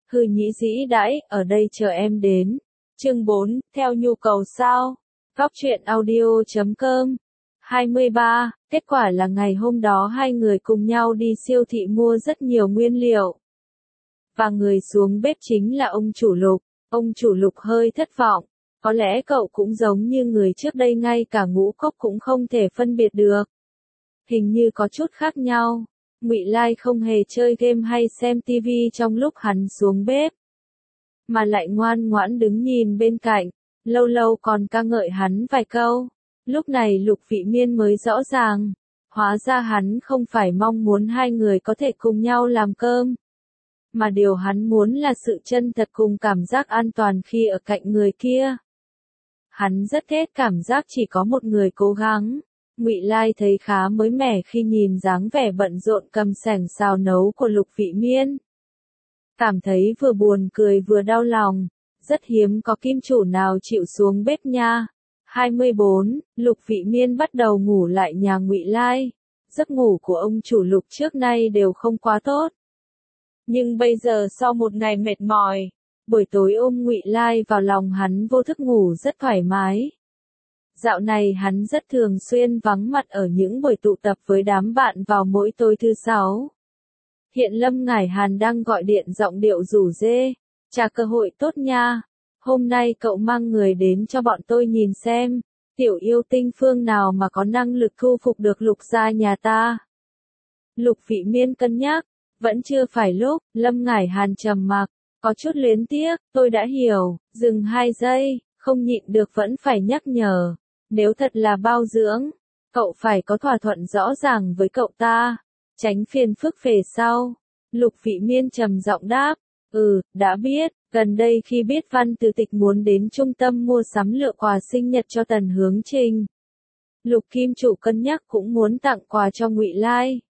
Hừ nhĩ dĩ đãi, ở đây chờ em đến. Chương 4, theo nhu cầu sao? Góc truyện audio.com 23, kết quả là ngày hôm đó hai người cùng nhau đi siêu thị mua rất nhiều nguyên liệu. Và người xuống bếp chính là ông chủ Lục. Ông chủ Lục hơi thất vọng. Có lẽ cậu cũng giống như người trước đây, ngay cả ngũ cốc cũng không thể phân biệt được. Hình như có chút khác nhau. Ngụy Lai không hề chơi game hay xem TV trong lúc hắn xuống bếp, mà lại ngoan ngoãn đứng nhìn bên cạnh, lâu lâu còn ca ngợi hắn vài câu. Lúc này Lục Vị Miên mới rõ ràng, hóa ra hắn không phải mong muốn hai người có thể cùng nhau làm cơm, mà điều hắn muốn là sự chân thật cùng cảm giác an toàn khi ở cạnh người kia. Hắn rất ghét cảm giác chỉ có một người cố gắng. Ngụy Lai thấy khá mới mẻ khi nhìn dáng vẻ bận rộn cầm sẻng xào nấu của Lục Vị Miên. Cảm thấy vừa buồn cười vừa đau lòng, rất hiếm có kim chủ nào chịu xuống bếp nha. 24, Lục Vị Miên bắt đầu ngủ lại nhà Ngụy Lai. Giấc ngủ của ông chủ Lục trước nay đều không quá tốt. Nhưng bây giờ sau một ngày mệt mỏi, buổi tối ôm Ngụy Lai vào lòng hắn vô thức ngủ rất thoải mái. Dạo này hắn rất thường xuyên vắng mặt ở những buổi tụ tập với đám bạn vào mỗi tối thứ sáu. Hiện Lâm Ngải Hàn đang gọi điện giọng điệu rủ rê, "Chà, cơ hội tốt nha. Hôm nay cậu mang người đến cho bọn tôi nhìn xem, tiểu yêu tinh phương nào mà có năng lực thu phục được Lục gia nhà ta." Lục Vị Miên cân nhắc, vẫn chưa phải lúc. Lâm Ngải Hàn trầm mặc, có chút luyến tiếc, "Tôi đã hiểu." Dừng 2 giây, không nhịn được vẫn phải nhắc nhở. "Nếu thật là bao dưỡng, cậu phải có thỏa thuận rõ ràng với cậu ta, tránh phiền phức về sau." Lục Vị Miên trầm giọng đáp, đã biết." Gần đây khi biết Văn Từ Tịch muốn đến trung tâm mua sắm lựa quà sinh nhật cho Tần Hướng Trình, Lục Kim chủ cân nhắc cũng muốn tặng quà cho Ngụy Lai.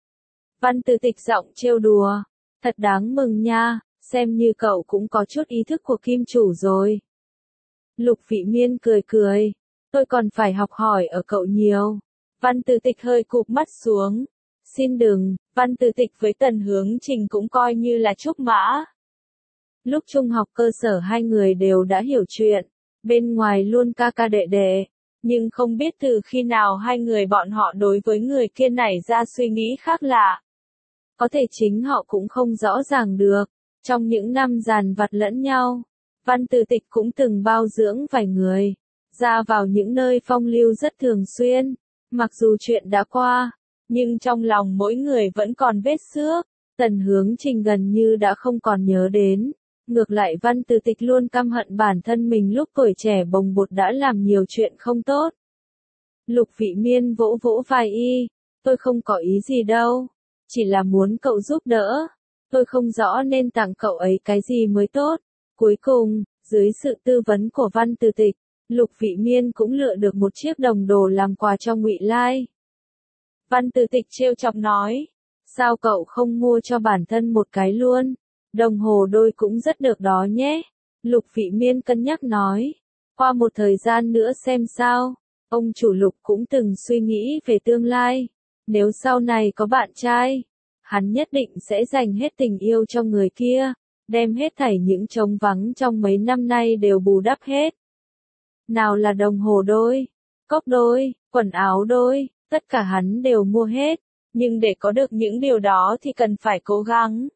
Văn Từ Tịch giọng trêu đùa, "Thật đáng mừng nha, xem như cậu cũng có chút ý thức của Kim chủ rồi." Lục Vị Miên cười cười, "Tôi còn phải học hỏi ở cậu nhiều." Văn Từ Tịch hơi cụp mắt xuống, "Xin đừng." Văn Từ Tịch với Tần Hướng Trình cũng coi như là trúc mã. Lúc trung học cơ sở hai người đều đã hiểu chuyện, bên ngoài luôn ca ca đệ đệ, nhưng không biết từ khi nào hai người bọn họ đối với người kia nảy ra suy nghĩ khác lạ. Có thể chính họ cũng không rõ ràng được. Trong những năm dằn vặt lẫn nhau, Văn Từ Tịch cũng từng bao dưỡng vài người, ra vào những nơi phong lưu rất thường xuyên. Mặc dù chuyện đã qua, nhưng trong lòng mỗi người vẫn còn vết xước. Tần Hướng Trình gần như đã không còn nhớ đến. Ngược lại Văn Từ Tịch luôn căm hận bản thân mình lúc tuổi trẻ bồng bột đã làm nhiều chuyện không tốt. Lục Vị Miên vỗ vỗ vai y, "Tôi không có ý gì đâu, chỉ là muốn cậu giúp đỡ. Tôi không rõ nên tặng cậu ấy cái gì mới tốt." Cuối cùng, dưới sự tư vấn của Văn Từ Tịch, Lục Vị Miên cũng lựa được một chiếc đồng đồ làm quà cho Ngụy Lai. Văn Từ Tịch trêu chọc nói, "Sao cậu không mua cho bản thân một cái luôn? Đồng hồ đôi cũng rất được đó nhé." Lục Vị Miên cân nhắc nói, "Qua một thời gian nữa xem sao." Ông chủ Lục cũng từng suy nghĩ về tương lai. Nếu sau này có bạn trai, hắn nhất định sẽ dành hết tình yêu cho người kia, đem hết thảy những trống vắng trong mấy năm nay đều bù đắp hết. Nào là đồng hồ đôi, cốc đôi, quần áo đôi, tất cả hắn đều mua hết, nhưng để có được những điều đó thì cần phải cố gắng.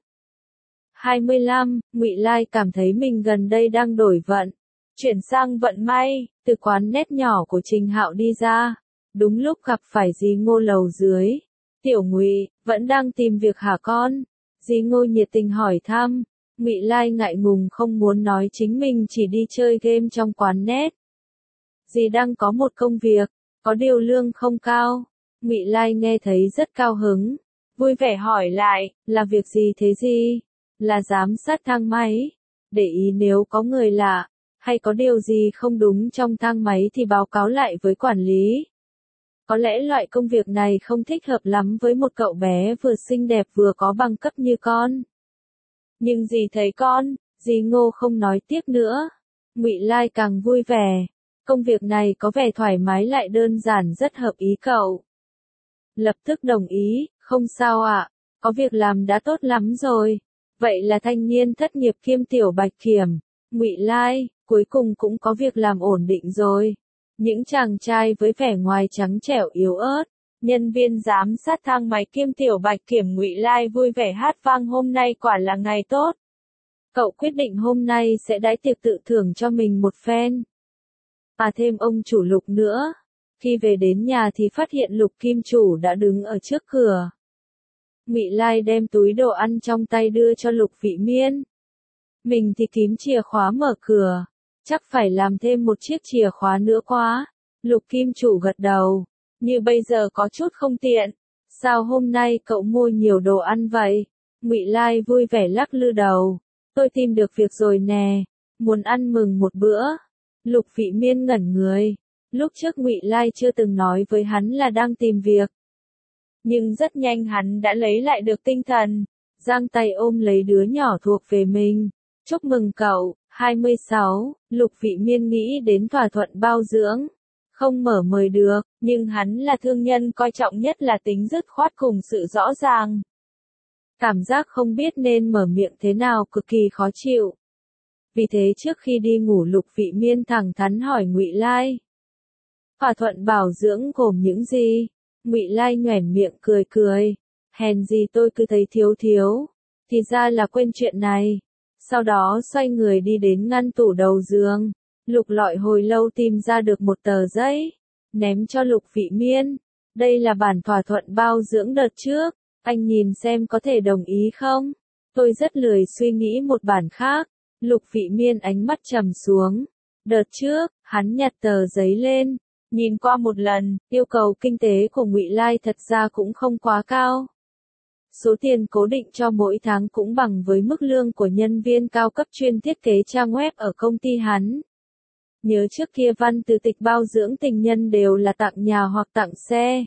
25, Ngụy Lai cảm thấy mình gần đây đang đổi vận, chuyển sang vận may, từ quán nét nhỏ của Trình Hạo đi ra, đúng lúc gặp phải dì Ngô lầu dưới. "Tiểu Ngụy, vẫn đang tìm việc hả con?" Dì Ngô nhiệt tình hỏi thăm. Ngụy Lai ngại ngùng không muốn nói chính mình chỉ đi chơi game trong quán nét. "Dì đang có một công việc, có điều lương không cao." Ngụy Lai nghe thấy rất cao hứng, vui vẻ hỏi lại, "Là việc gì thế gì?" "Là giám sát thang máy. Để ý nếu có người lạ, hay có điều gì không đúng trong thang máy thì báo cáo lại với quản lý." Có lẽ loại công việc này không thích hợp lắm với một cậu bé vừa xinh đẹp vừa có bằng cấp như con. "Nhưng dì thấy con." Dì Ngô không nói tiếp nữa. Ngụy Lai càng vui vẻ. Công việc này có vẻ thoải mái lại đơn giản, rất hợp ý cậu. Lập tức đồng ý, "Không sao ạ, có việc làm đã tốt lắm rồi." Vậy là thanh niên thất nghiệp kiêm tiểu bạch kiểm, Ngụy Lai, cuối cùng cũng có việc làm ổn định rồi. Những chàng trai với vẻ ngoài trắng trẻo yếu ớt, nhân viên giám sát thang máy kiêm tiểu bạch kiểm Ngụy Lai vui vẻ hát vang hôm nay quả là ngày tốt. Cậu quyết định hôm nay sẽ đãi tiệc tự thưởng cho mình một phen. Mà thêm ông chủ Lục nữa. Khi về đến nhà thì phát hiện Lục kim chủ đã đứng ở trước cửa. Ngụy Lai đem túi đồ ăn trong tay đưa cho Lục Vị Miên. Mình thì kiếm chìa khóa mở cửa. Chắc phải làm thêm một chiếc chìa khóa nữa quá. Lục kim chủ gật đầu. Như bây giờ có chút không tiện. Sao hôm nay cậu mua nhiều đồ ăn vậy? Ngụy Lai vui vẻ lắc lư đầu. Tôi tìm được việc rồi nè. Muốn ăn mừng một bữa. Lục Vị Miên ngẩn người. Lúc trước Ngụy Lai chưa từng nói với hắn là đang tìm việc. Nhưng rất nhanh hắn đã lấy lại được tinh thần. Giang tay ôm lấy đứa nhỏ thuộc về mình. Chúc mừng cậu, 26, Lục Vị Miên nghĩ đến thỏa thuận bao dưỡng. Không mở mời được, nhưng hắn là thương nhân coi trọng nhất là tính dứt khoát cùng sự rõ ràng. Cảm giác không biết nên mở miệng thế nào cực kỳ khó chịu. Vì thế trước khi đi ngủ Lục Vị Miên thẳng thắn hỏi Ngụy Lai. Thỏa thuận bảo dưỡng gồm những gì? Ngụy Lai nhoẻn miệng cười cười. Hèn gì tôi cứ thấy thiếu thiếu. Thì ra là quên chuyện này. Sau đó xoay người đi đến ngăn tủ đầu giường. Lục lọi hồi lâu tìm ra được một tờ giấy. Ném cho Lục Vị Miên. Đây là bản thỏa thuận bao dưỡng đợt trước. Anh nhìn xem có thể đồng ý không? Tôi rất lười suy nghĩ một bản khác. Lục Vị Miên ánh mắt trầm xuống. Đợt trước, hắn nhặt tờ giấy lên. Nhìn qua một lần, yêu cầu kinh tế của Ngụy Lai thật ra cũng không quá cao. Số tiền cố định cho mỗi tháng cũng bằng với mức lương của nhân viên cao cấp chuyên thiết kế trang web ở công ty hắn. Nhớ trước kia văn từ tịch bao dưỡng tình nhân đều là tặng nhà hoặc tặng xe.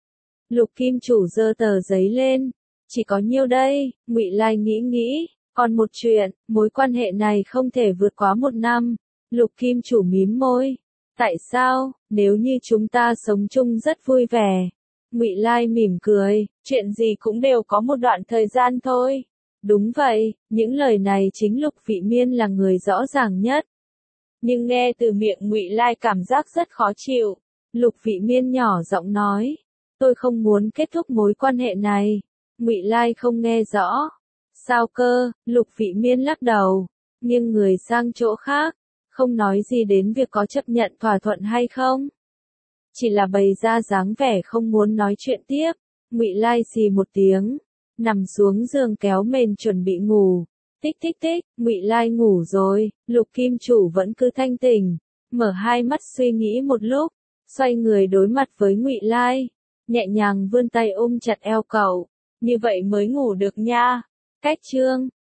Lục kim chủ giơ tờ giấy lên. Chỉ có nhiêu đây, Ngụy Lai nghĩ. Còn một chuyện, mối quan hệ này không thể vượt quá 1 năm. Lục kim chủ mím môi. Tại sao, nếu như chúng ta sống chung rất vui vẻ? Ngụy Lai mỉm cười, chuyện gì cũng đều có một đoạn thời gian thôi. Đúng vậy, những lời này chính Lục Vị Miên là người rõ ràng nhất. Nhưng nghe từ miệng Ngụy Lai cảm giác rất khó chịu. Lục Vị Miên nhỏ giọng nói, tôi không muốn kết thúc mối quan hệ này. Ngụy Lai không nghe rõ. Sao cơ? Lục Vị Miên lắc đầu, nghiêng người sang chỗ khác. Không nói gì đến việc có chấp nhận thỏa thuận hay không. Chỉ là bày ra dáng vẻ không muốn nói chuyện tiếp. Ngụy Lai xì một tiếng, nằm xuống giường kéo mền chuẩn bị ngủ. Tích tích tích, Ngụy Lai ngủ rồi. Lục kim chủ vẫn cứ thanh tỉnh, mở hai mắt suy nghĩ một lúc, xoay người đối mặt với Ngụy Lai, nhẹ nhàng vươn tay ôm chặt eo cậu. Như vậy mới ngủ được nha. Cách chương